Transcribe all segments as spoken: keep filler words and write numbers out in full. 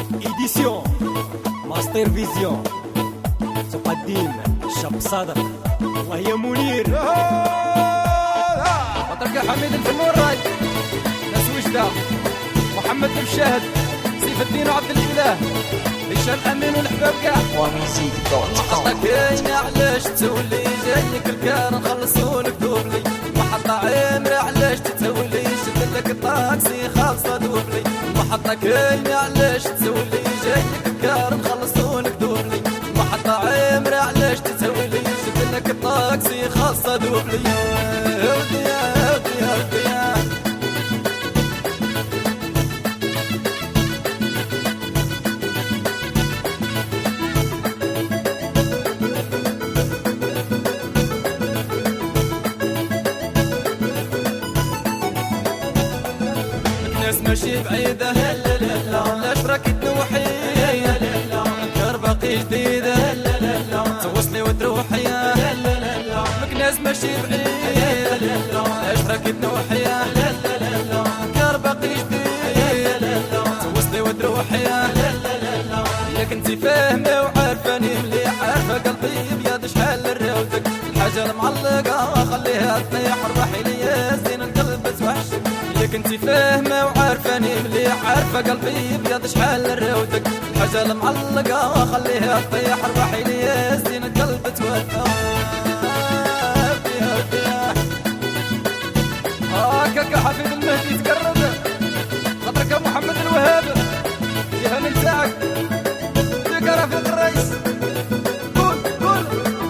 إديسيون ماستر فيزيون تقدم الشاب صادق. الله يا منير بطرك حميد الفموراي، ناس وجدة، محمد المشاهد، سيف الدين وعبد الاله، هشام امين والحباب كاع وميزيك دوت محطة كاينة علاش تولي جايك الكار نخلصولك دوبلي، محطة عامرة علاش تتولي شدلك الطاكسي خالصة دوبلي، محطة كاينة علاش تولي جايك الكار نخلصولك دوبلي، محطة عامرة علاش تتولي شدلك الطاكسي خالصة دوبلي. يا ودي يا ودي يا ودي يا ناس ماشي بعيدة، علاش راكي تنوحي نكر باقي جديدة توصلي وتروحي، مكناس ماشي بعيدة علاش راكي تنوحي نكر باقي جديدة توصلي وتروحي، ياك انتي فاهمة وعارفاني مليح، عارفة قلبي بيض شحال نراودك، الحاجة المعلقة خليها تطيح روحي ليا زين القلب توحش، ياك انتي فاهمة وعارفاني مليح، عارفة قلبي بيض شحال نراودك، الحاجة المعلقة خليها تطيح روحي ليا زين القلب توحش. هاكاك حفيد المهدي تقرب خاطرك يا محمد الوهاب، يا هاني تاعك يا رفيق الرئيس، قول قول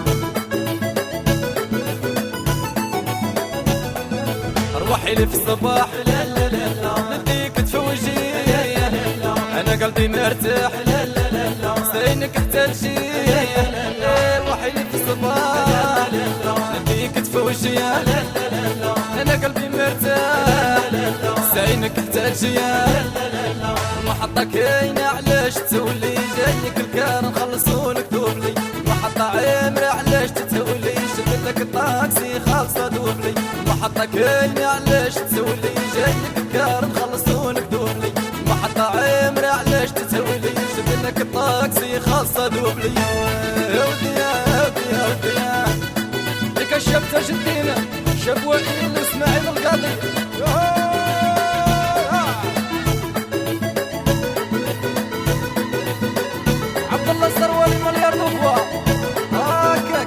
روحي لي في الصباح نديك تفوجي، انا قلبي مرتاح زينك احتاجي، روحي لي في الصباح نديك تفوجي، انا قلبي مرتاح زينك احتاجي، المحطة كاينة علاش تولي جايك الكار نخلصولك دوبلي، المحطة عامرة علاش تتولي شدلك الطاكسي خالصة دوبلي، المحطة كاينة علاش تولي جايك الكار نخلصولك دوبلي، المحطة عامرة علاش تتولي شدلك الطاكسي خالصة دوبلي. يا ودي يا ودي يا ودي يا ديك الشاب تاج الدين، شاب وائل اسماعيل القاضي، عبد الله السروالي مليار دخوة، هاكاك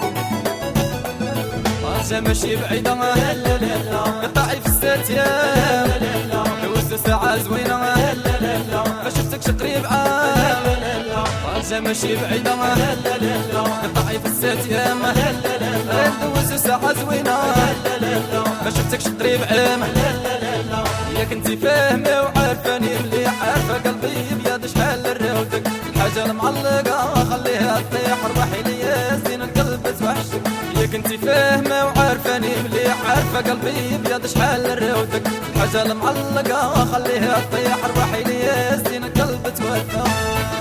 طنجة ماشي بعيدة قطعي في الست ايام دوزت ساعة زوينة ما شفتكش قريب عام، طنجة ماشي بعيدة قطعي في الست ايام دوزت ساعة زوينة ما شفتكش قريب عام، ياك انتي فاهمة وعارفاني مليح، عارفة قلبي بيض شحال نراودك، الحاجة المعلقة خليها تطيح روحي ليا زين القلب توحش، ياك انتي فاهمة وعارفاني مليح، عارفة قلبي بيض شحال نراودك، الحاجة المعلقة خليها تطيح روحي ليا زين القلب توحش.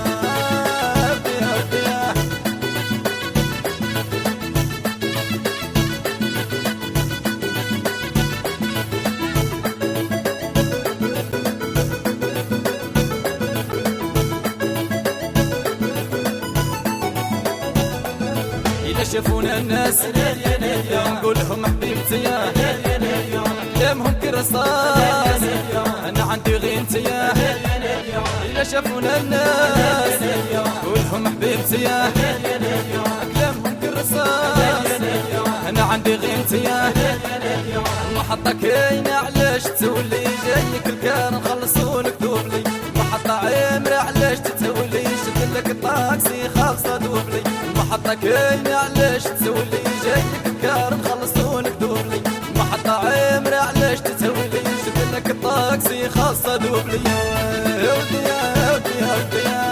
إذا شافونا الناس نقول لهم حبيبتي كلامهم كرصاص أنا عندي غير انتيا، إذا شافونا الناس نقول لهم حبيبتي كلامهم كرصاص أنا عندي غير انتيا، المحطة كاينة علاش تولي جايك الكار نخلصولك دوبلي، المحطة عامرة علاش تتولي شدلك الطاكسي خالصة دوبلي، المحطة كاينة علاش تولي جايك الكار نخلصولك دوبلي، المحطة عامرة علاش تتولي شدلك الطاكسي خالصة دوبلي. يا ودي يا ودي يا ودي يا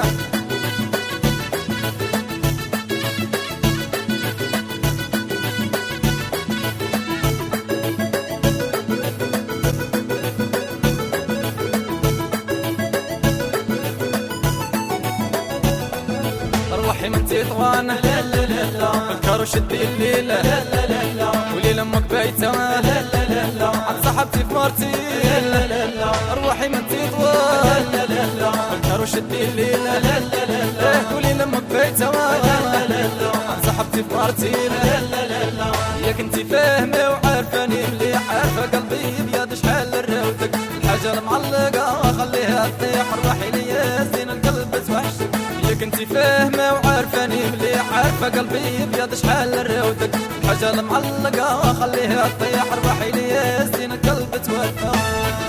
روحي من تطوان الكار وشدي الليلة وليلة امك بايتة عند صاحبتي في مرتي روحي من تطوان الكار وشدي الليلة وليلة امك بايتة عند صاحبتي في مرتي ياك انتي فاهمة وعارفاني مليح عارفة قلبي بيد شحال الراودك الحاجة المعلقة خليها تطيح روحي ليا زين القلب توحشك ياك انتي فاهمة وعارفاني مليح عارفة قلبي بيد شحال الراودك الحاجة المعلقة خليها تطيح روحي ليا زين القلب توحشك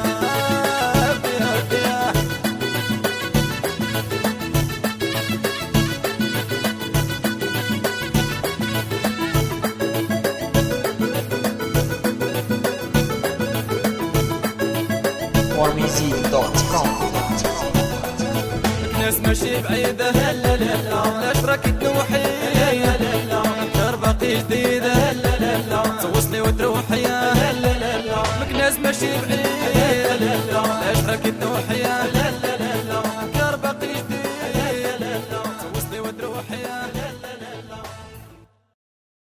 ناس ماشي بعيدة علاش راكي تنوحي كار باقي جديدة توصلي وتروحي